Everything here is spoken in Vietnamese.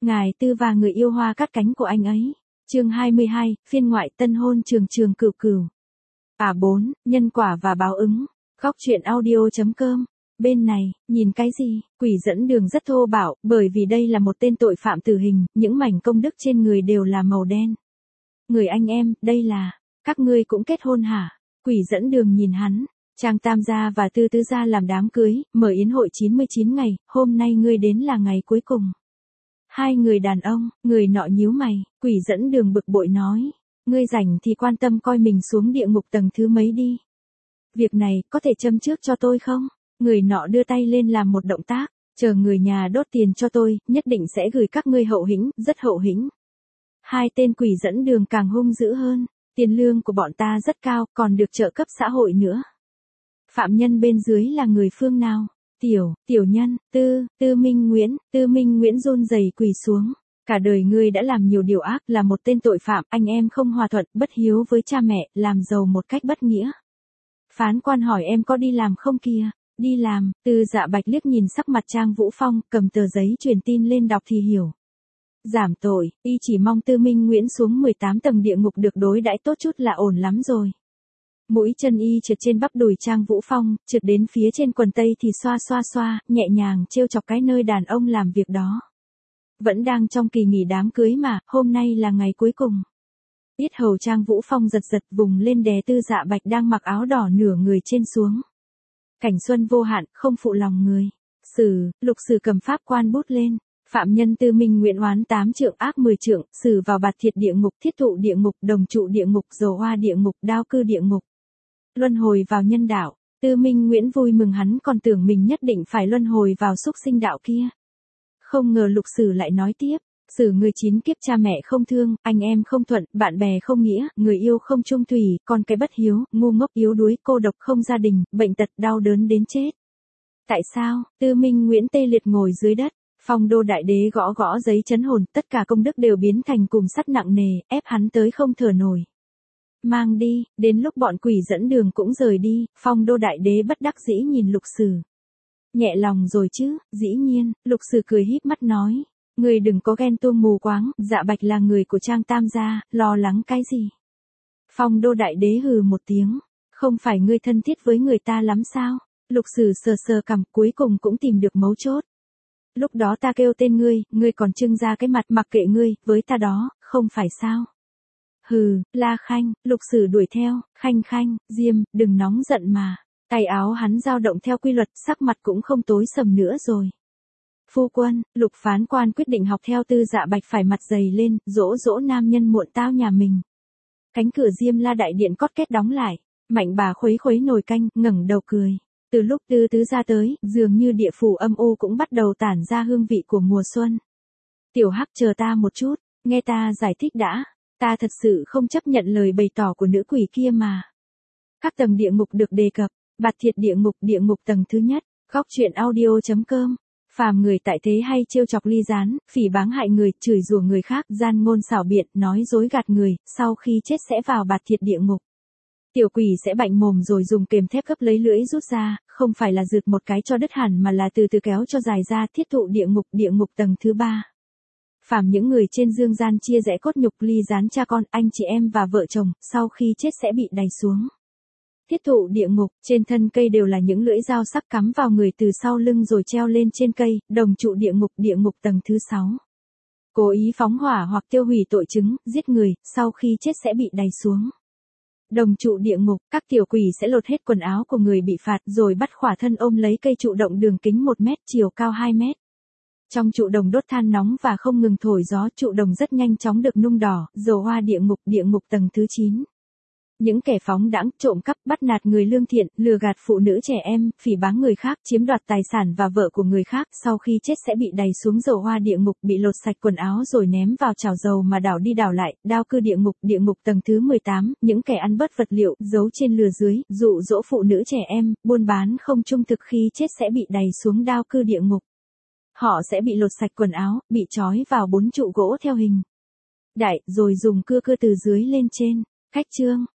Ngài Tư và người yêu hoa cắt cánh của anh ấy. Chương 22, phiên ngoại tân hôn trường trường cửu cửu. 4, nhân quả và báo ứng. Góc truyện audio.com. Bên này, nhìn cái gì? Quỷ dẫn đường rất thô bạo, bởi vì đây là một tên tội phạm tử hình, những mảnh công đức trên người đều là màu đen. Người anh em, đây là, các ngươi cũng kết hôn hả? Quỷ dẫn đường nhìn hắn. Trang Tam gia và Tư Tứ gia làm đám cưới, mở yến hội 99 ngày, hôm nay ngươi đến là ngày cuối cùng. Hai người đàn ông, người nọ nhíu mày, quỷ dẫn đường bực bội nói. Ngươi rảnh thì quan tâm coi mình xuống địa ngục tầng thứ mấy đi. Việc này, có thể châm trước cho tôi không? Người nọ đưa tay lên làm một động tác, chờ người nhà đốt tiền cho tôi, nhất định sẽ gửi các ngươi hậu hĩnh, rất hậu hĩnh. Hai tên quỷ dẫn đường càng hung dữ hơn, tiền lương của bọn ta rất cao, còn được trợ cấp xã hội nữa. Phạm nhân bên dưới là người phương nào? Tiểu nhân, Tư Minh Nguyễn run rẩy quỳ xuống. Cả đời ngươi đã làm nhiều điều ác, là một tên tội phạm, anh em không hòa thuận, bất hiếu với cha mẹ, làm giàu một cách bất nghĩa. Phán quan hỏi em có đi làm không kìa? Đi làm. Tư Dạ Bạch liếc nhìn sắc mặt Trang Vũ Phong, cầm tờ giấy truyền tin lên đọc thì hiểu. Giảm tội, y chỉ mong Tư Minh Nguyễn xuống 18 tầng địa ngục được đối đãi tốt chút là ổn lắm rồi. Mũi chân y trượt trên bắp đùi Trang Vũ Phong, trượt đến phía trên quần tây thì xoa, nhẹ nhàng trêu chọc cái nơi đàn ông làm việc đó. Vẫn đang trong kỳ nghỉ đám cưới mà, hôm nay là ngày cuối cùng. Yết hầu Trang Vũ Phong giật vùng lên đè Tư Dạ Bạch đang mặc áo đỏ nửa người trên xuống. Cảnh xuân vô hạn, không phụ lòng người. Lục sử cầm pháp quan bút lên. Phạm nhân Tư Minh Nguyễn oán 8 trượng ác 10 trượng, xử vào bạt thiệt địa ngục, thiết thụ địa ngục, đồng trụ địa ngục, dầu hoa địa ngục, đao cư địa ngục. Luân hồi vào nhân đạo. Tư Minh Nguyễn vui mừng, hắn còn tưởng mình nhất định phải luân hồi vào súc sinh đạo kia. Không ngờ lục sử lại nói tiếp. Xử người 9 kiếp, cha mẹ không thương, anh em không thuận, bạn bè không nghĩa, người yêu không trung thủy, con cái bất hiếu, ngu ngốc yếu đuối, cô độc không gia đình, bệnh tật đau đớn đến chết. Tại sao? Tư Minh Nguyễn tê liệt ngồi dưới đất. Phong Đô Đại Đế gõ giấy chấn hồn, tất cả công đức đều biến thành cùm sắt nặng nề, ép hắn tới không thở nổi. Mang đi. Đến lúc bọn quỷ dẫn đường cũng rời đi, Phong Đô Đại Đế bất đắc dĩ nhìn lục sử. Nhẹ lòng rồi chứ? Dĩ nhiên. Lục sử cười híp mắt nói. Người đừng có ghen tuông mù quáng, Dạ Bạch là người của Trang Tam gia, lo lắng cái gì? Phong Đô Đại Đế hừ một tiếng. Không phải ngươi thân thiết với người ta lắm sao? Lục sử sờ cằm, cuối cùng cũng tìm được mấu chốt. Lúc đó ta kêu tên ngươi còn trưng ra cái mặt, mặc kệ ngươi, với ta đó, không phải sao? Hừ, La Khanh. Lục sử đuổi theo. Khanh, Diêm, đừng nóng giận mà. Tay áo hắn dao động theo quy luật, sắc mặt cũng không tối sầm nữa rồi. Phu quân. Lục phán quan quyết định học theo Tư Dạ Bạch, phải mặt dày lên, dỗ nam nhân muộn tao nhà mình. Cánh cửa Diêm La đại điện cót két đóng lại. Mạnh bà khuấy nồi canh, ngẩng đầu cười. Từ lúc Tư Tứ gia tới, dường như địa phủ âm u cũng bắt đầu tản ra hương vị của mùa xuân. Tiểu Hắc, chờ ta một chút, nghe ta giải thích đã. Ta thật sự không chấp nhận lời bày tỏ của nữ quỷ kia mà. Các tầng địa ngục được đề cập. Bạt thiệt địa ngục tầng thứ nhất. Góc truyện audio.com. Phàm người tại thế hay trêu chọc ly gián, phỉ báng hại người, chửi rủa người khác, gian ngôn xảo biện, nói dối gạt người, sau khi chết sẽ vào bạt thiệt địa ngục. Tiểu quỷ sẽ bạnh mồm rồi dùng kềm thép gấp lấy lưỡi rút ra, không phải là rượt một cái cho đứt hẳn mà là từ từ kéo cho dài ra, thiết thụ địa ngục tầng thứ 3. Phàm những người trên dương gian chia rẽ cốt nhục, ly gián cha con, anh chị em và vợ chồng, sau khi chết sẽ bị đày xuống. Thiết thụ địa ngục, trên thân cây đều là những lưỡi dao sắc cắm vào người từ sau lưng rồi treo lên trên cây, đồng trụ địa ngục tầng thứ 6. Cố ý phóng hỏa hoặc tiêu hủy tội chứng, giết người, sau khi chết sẽ bị đày xuống. Đồng trụ địa ngục, các tiểu quỷ sẽ lột hết quần áo của người bị phạt rồi bắt khỏa thân ôm lấy cây trụ động đường kính 1 mét, chiều cao 2 mét. Trong trụ đồng đốt than nóng và không ngừng thổi gió, trụ đồng rất nhanh chóng được nung đỏ, dầu hoa địa ngục tầng thứ 9. Những kẻ phóng đãng, trộm cắp, bắt nạt người lương thiện, lừa gạt phụ nữ trẻ em, phỉ báng người khác, chiếm đoạt tài sản và vợ của người khác, sau khi chết sẽ bị đày xuống dầu hoa địa ngục, bị lột sạch quần áo rồi ném vào chảo dầu mà đảo đi đảo lại, đao cư địa ngục tầng thứ 18, những kẻ ăn bớt vật liệu, giấu trên lừa dưới, dụ dỗ phụ nữ trẻ em, buôn bán không trung thực khi chết sẽ bị đày xuống đao cư địa ngục. Họ sẽ bị lột sạch quần áo, bị trói vào 4 trụ gỗ theo hình đại, rồi dùng cưa từ dưới lên trên. Cách chương.